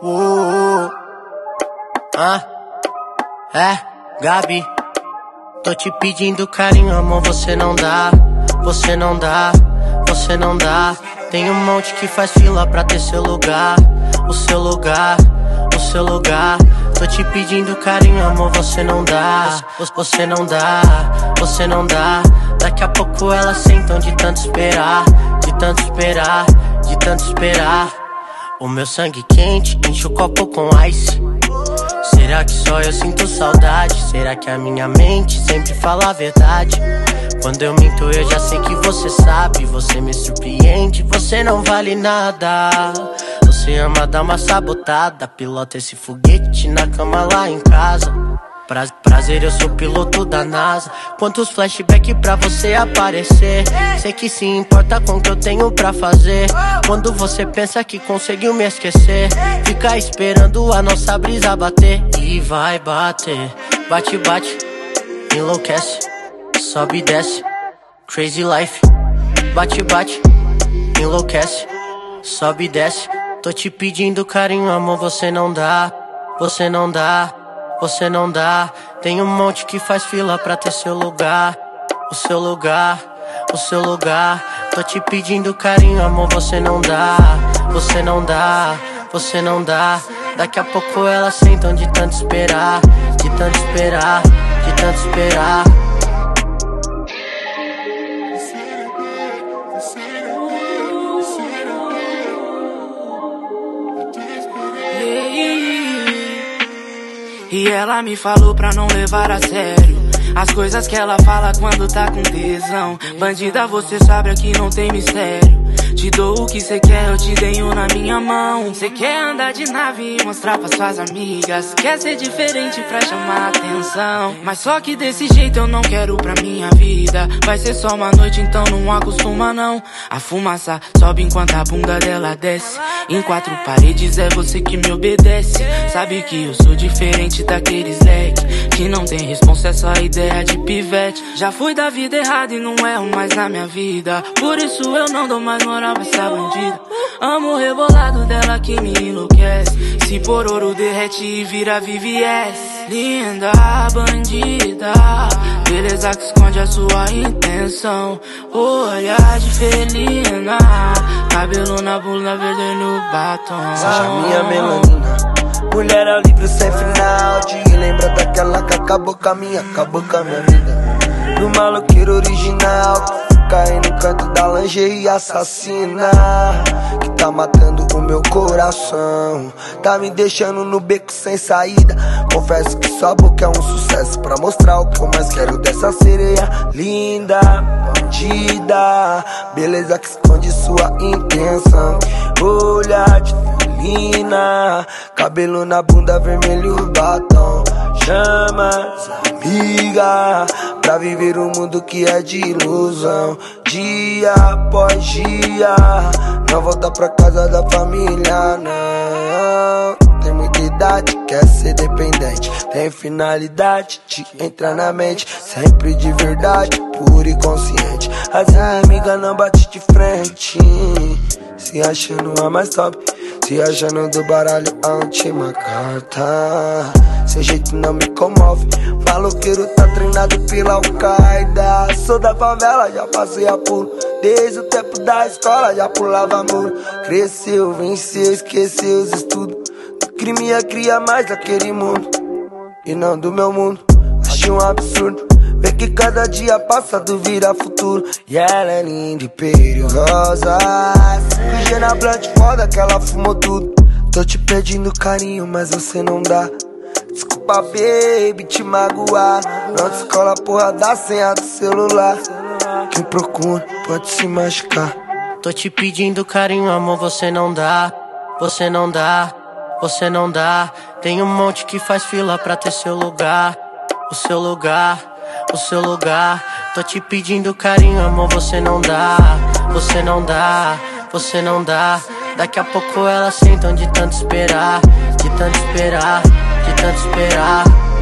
Gabi, tô te pedindo carinho, amor, você não dá, você não dá, você não dá. Tem um monte que faz fila pra ter seu lugar, o seu lugar, o seu lugar. Tô te pedindo carinho, amor, você não dá, você não dá, você não dá. Daqui a pouco elas sentam de tanto esperar, de tanto esperar, de tanto esperar. O meu sangue quente enche o copo com ice. Será que só eu sinto saudade? Será que a minha mente sempre fala a verdade? Quando eu minto eu já sei que você sabe. Você me surpreende, você não vale nada. Você ama dar uma sabotada, pilota esse foguete na cama lá em casa. Prazer, eu sou piloto da NASA. Quantos flashbacks pra você aparecer? Sei que se importa com o que eu tenho pra fazer. Quando você pensa que conseguiu me esquecer, fica esperando a nossa brisa bater. E vai bater, bate, bate, enlouquece, sobe e desce, crazy life. Bate, bate, enlouquece, sobe e desce. Tô te pedindo carinho, amor, você não dá, você não dá, você não dá. Tem um monte que faz fila pra ter seu lugar, o seu lugar, o seu lugar. Tô te pedindo carinho, amor, você não dá, você não dá, você não dá. Daqui a pouco elas sentam de tanto esperar, de tanto esperar, de tanto esperar. E ela me falou pra não levar a sério as coisas que ela fala quando tá com tesão. Bandida, você sabe, aqui não tem mistério. Te dou o que cê quer, eu te dei na minha mão. Cê quer andar de nave e mostrar pra suas amigas, quer ser diferente pra chamar atenção. Mas só que desse jeito eu não quero pra minha vida. Vai ser só uma noite, então não acostuma não. A fumaça sobe enquanto a bunda dela desce. Em quatro paredes é você que me obedece. Sabe que eu sou diferente daqueles leque que não tem responsa, é só ideia de pivete. Já fui da vida errada e não erro mais na minha vida. Por isso eu não dou mais moral pra essa bandida. Amo o rebolado dela que me enlouquece. Se por ouro derrete e vira VVS. Linda bandida, beleza que esconde a sua intenção. Olhar de felina, cabelo na bunda verde no batom. Seja minha melanina, mulher ao livro sem final. Te lembra daquela que acabou com a minha vida. Do maloqueiro original, cai no canto da lingerie assassina, que tá matando o meu coração. Tá me deixando no beco sem saída. Confesso que sua boca é um sucesso, pra mostrar o que eu mais quero dessa sereia linda, bandida, beleza que esconde sua intenção. Olhar de felina, cabelo na bunda, vermelho batom. Chama as amigas pra viver um mundo que é de ilusão. Dia após dia, não volta pra casa da família, não. Tem muita idade, quer ser dependente. Tem finalidade de entrar na mente, sempre de verdade, pura e consciente. As amigas não bate de frente, se achando a mais top, se achando do baralho a última carta. Seu jeito não me comove, maloqueiro tá treinado pela Al-Qaeda. Sou da favela, já passei a pulo, desde o tempo da escola já pulava muro. Cresceu, venceu, esqueceu os estudos. Do crime ia criar mais daquele mundo, e não do meu mundo. Achei um absurdo ver que cada dia passado vira futuro. E ela é linda e perigosa, fugia na blunt foda que ela fumou tudo. Tô te pedindo carinho, mas você não dá. Desculpa, baby, te magoar. Não descola a porra da senha do celular. Quem procura pode se machucar. Tô te pedindo carinho, amor, você não dá, você não dá, você não dá. Tem um monte que faz fila pra ter seu lugar, o seu lugar, o seu lugar. Tô te pedindo carinho, amor, você não dá, você não dá, você não dá. Daqui a pouco elas sentam de tanto esperar, de tanto esperar, de tanto esperar.